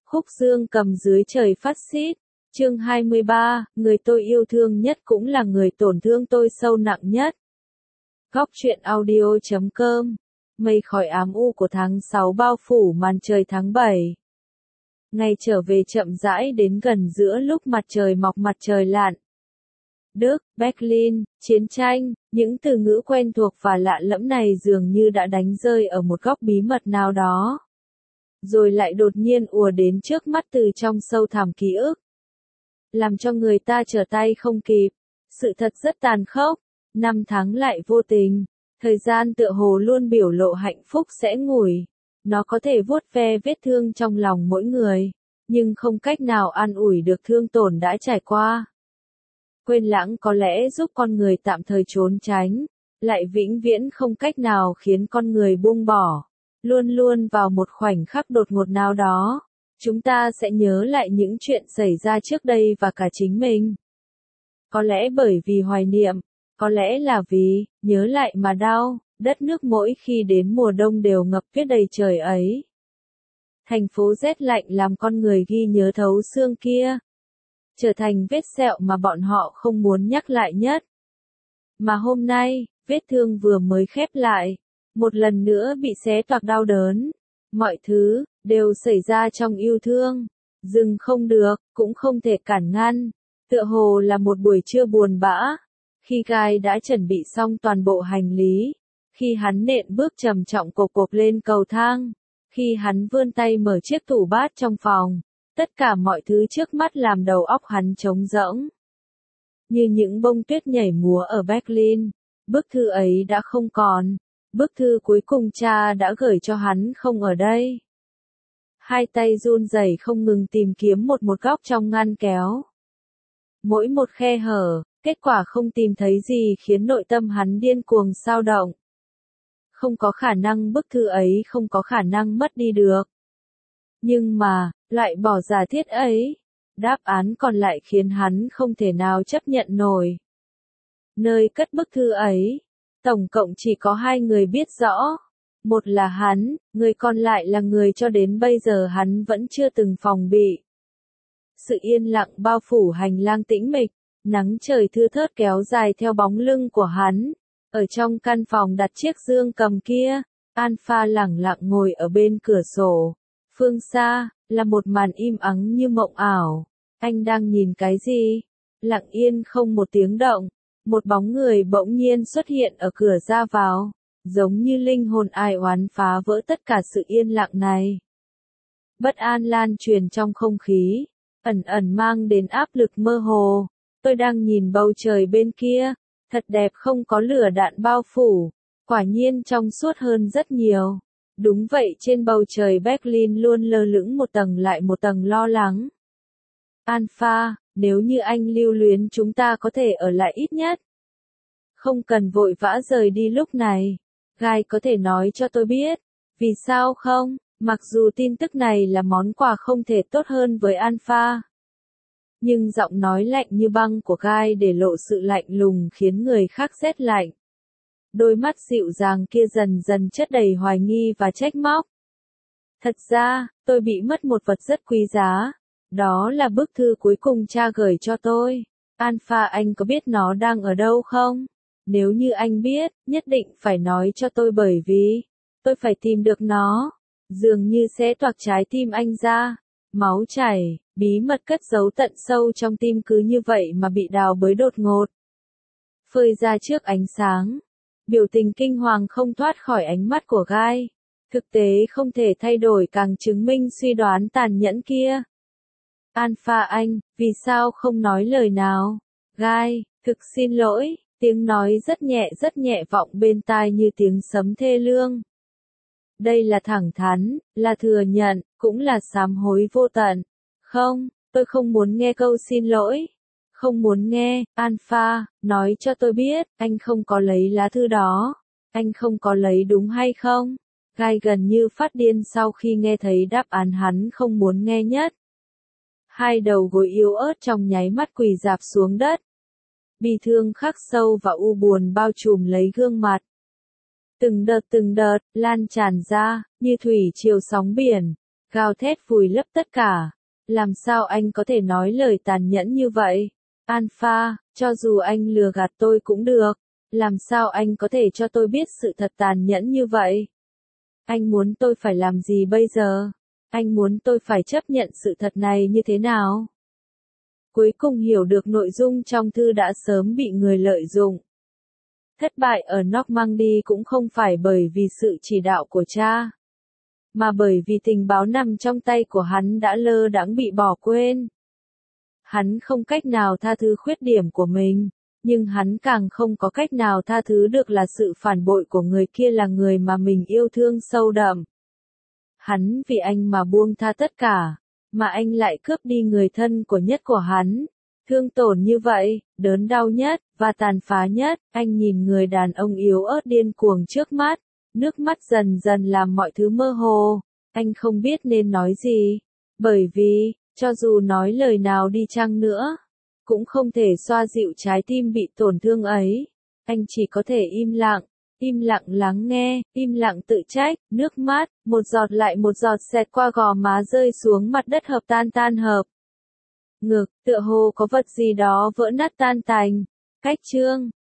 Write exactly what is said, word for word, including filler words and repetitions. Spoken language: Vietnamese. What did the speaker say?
Khúc Dương Cầm dưới trời phát xít. Chương hai mươi ba, người tôi yêu thương nhất cũng là người tổn thương tôi sâu nặng nhất. Góc truyện audio chấm com. Mây khói ám u của tháng sáu bao phủ màn trời tháng bảy. Ngày trở về chậm rãi đến gần giữa lúc mặt trời mọc mặt trời lặn. Đức, Berlin, chiến tranh, những từ ngữ quen thuộc và lạ lẫm này dường như đã đánh rơi ở một góc bí mật nào đó. Rồi lại đột nhiên ùa đến trước mắt từ trong sâu thẳm ký ức. Làm cho người ta trở tay không kịp. Sự thật rất tàn khốc. Năm tháng lại vô tình. Thời gian tựa hồ luôn biểu lộ hạnh phúc sẽ ngủi. Nó có thể vuốt ve vết thương trong lòng mỗi người. Nhưng không cách nào an ủi được thương tổn đã trải qua. Quên lãng có lẽ giúp con người tạm thời trốn tránh. Lại vĩnh viễn không cách nào khiến con người buông bỏ. Luôn luôn vào một khoảnh khắc đột ngột nào đó. Chúng ta sẽ nhớ lại những chuyện xảy ra trước đây và cả chính mình. Có lẽ bởi vì hoài niệm, có lẽ là vì, nhớ lại mà đau, đất nước mỗi khi đến mùa đông đều ngập tuyết đầy trời ấy. Thành phố rét lạnh làm con người ghi nhớ thấu xương kia. Trở thành vết sẹo mà bọn họ không muốn nhắc lại nhất. Mà hôm nay, vết thương vừa mới khép lại, một lần nữa bị xé toạc đau đớn. Mọi thứ, đều xảy ra trong yêu thương. Dừng không được, cũng không thể cản ngăn. Tựa hồ là một buổi trưa buồn bã. Khi Guy đã chuẩn bị xong toàn bộ hành lý. Khi hắn nện bước trầm trọng cộp cộp lên cầu thang. Khi hắn vươn tay mở chiếc tủ bát trong phòng. Tất cả mọi thứ trước mắt làm đầu óc hắn trống rỗng. Như những bông tuyết nhảy múa ở Berlin. Bức thư ấy đã không còn. Bức thư cuối cùng cha đã gửi cho hắn không ở đây. Hai tay run rẩy không ngừng tìm kiếm một một góc trong ngăn kéo. Mỗi một khe hở, kết quả không tìm thấy gì khiến nội tâm hắn điên cuồng xao động. Không có khả năng bức thư ấy không có khả năng mất đi được. Nhưng mà, loại bỏ giả thiết ấy, đáp án còn lại khiến hắn không thể nào chấp nhận nổi. Nơi cất bức thư ấy, tổng cộng chỉ có hai người biết rõ. Một là hắn, người còn lại là người cho đến bây giờ hắn vẫn chưa từng phòng bị. Sự yên lặng bao phủ hành lang tĩnh mịch, nắng trời thưa thớt kéo dài theo bóng lưng của hắn. Ở trong căn phòng đặt chiếc dương cầm kia, Alpha lẳng lặng ngồi ở bên cửa sổ. Phương xa, là một màn im ắng như mộng ảo. Anh đang nhìn cái gì? Lặng yên không một tiếng động. Một bóng người bỗng nhiên xuất hiện ở cửa ra vào, giống như linh hồn ai oán phá vỡ tất cả sự yên lặng này. Bất an lan truyền trong không khí, ẩn ẩn mang đến áp lực mơ hồ. Tôi đang nhìn bầu trời bên kia, thật đẹp không có lửa đạn bao phủ, quả nhiên trong suốt hơn rất nhiều. Đúng vậy, trên bầu trời Berlin luôn lơ lửng một tầng lại một tầng lo lắng. Alpha, nếu như anh lưu luyến chúng ta có thể ở lại ít nhất. Không cần vội vã rời đi lúc này. Guy có thể nói cho tôi biết. Vì sao không? Mặc dù tin tức này là món quà không thể tốt hơn với Alpha. Nhưng giọng nói lạnh như băng của Guy để lộ sự lạnh lùng khiến người khác rét lạnh. Đôi mắt dịu dàng kia dần dần chất đầy hoài nghi và trách móc. Thật ra, tôi bị mất một vật rất quý giá. Đó là bức thư cuối cùng cha gửi cho tôi. Alpha, anh có biết nó đang ở đâu không? Nếu như anh biết, nhất định phải nói cho tôi bởi vì tôi phải tìm được nó. Dường như sẽ toạc trái tim anh ra. Máu chảy, bí mật cất giấu tận sâu trong tim cứ như vậy mà bị đào bới đột ngột. Phơi ra trước ánh sáng. Biểu tình kinh hoàng không thoát khỏi ánh mắt của Guy. Thực tế không thể thay đổi càng chứng minh suy đoán tàn nhẫn kia. Alpha anh, vì sao không nói lời nào? Guy, thực xin lỗi, tiếng nói rất nhẹ rất nhẹ vọng bên tai như tiếng sấm thê lương. Đây là thẳng thắn, là thừa nhận, cũng là sám hối vô tận. Không, tôi không muốn nghe câu xin lỗi. Không muốn nghe, Alpha, nói cho tôi biết, anh không có lấy lá thư đó. Anh không có lấy đúng hay không? Guy gần như phát điên sau khi nghe thấy đáp án hắn không muốn nghe nhất. Hai đầu gối yếu ớt trong nháy mắt quỳ rạp xuống đất. Bi thương khắc sâu và u buồn bao trùm lấy gương mặt. Từng đợt từng đợt, lan tràn ra, như thủy triều sóng biển. gào thét vùi lấp tất cả. Làm sao anh có thể nói lời tàn nhẫn như vậy? Alpha, cho dù anh lừa gạt tôi cũng được. Làm sao anh có thể cho tôi biết sự thật tàn nhẫn như vậy? Anh muốn tôi phải làm gì bây giờ? Anh muốn tôi phải chấp nhận sự thật này như thế nào? Cuối cùng hiểu được nội dung trong thư đã sớm bị người lợi dụng. Thất bại ở Normandy cũng không phải bởi vì sự chỉ đạo của cha, mà bởi vì tình báo nằm trong tay của hắn đã lơ đãng bị bỏ quên. Hắn không cách nào tha thứ khuyết điểm của mình, nhưng hắn càng không có cách nào tha thứ được là sự phản bội của người kia là người mà mình yêu thương sâu đậm. Hắn vì anh mà buông tha tất cả, mà anh lại cướp đi người thân của nhất của hắn. Thương tổn như vậy, đớn đau nhất, và tàn phá nhất, anh nhìn người đàn ông yếu ớt điên cuồng trước mắt, nước mắt dần dần làm mọi thứ mơ hồ, anh không biết nên nói gì, bởi vì, cho dù nói lời nào đi chăng nữa, cũng không thể xoa dịu trái tim bị tổn thương ấy, anh chỉ có thể im lặng, im lặng lắng nghe, im lặng tự trách, nước mắt, một giọt lại một giọt xẹt qua gò má rơi xuống mặt đất hợp tan tan hợp. Ngực, tựa hồ có vật gì đó vỡ nát tan tành. Cách chương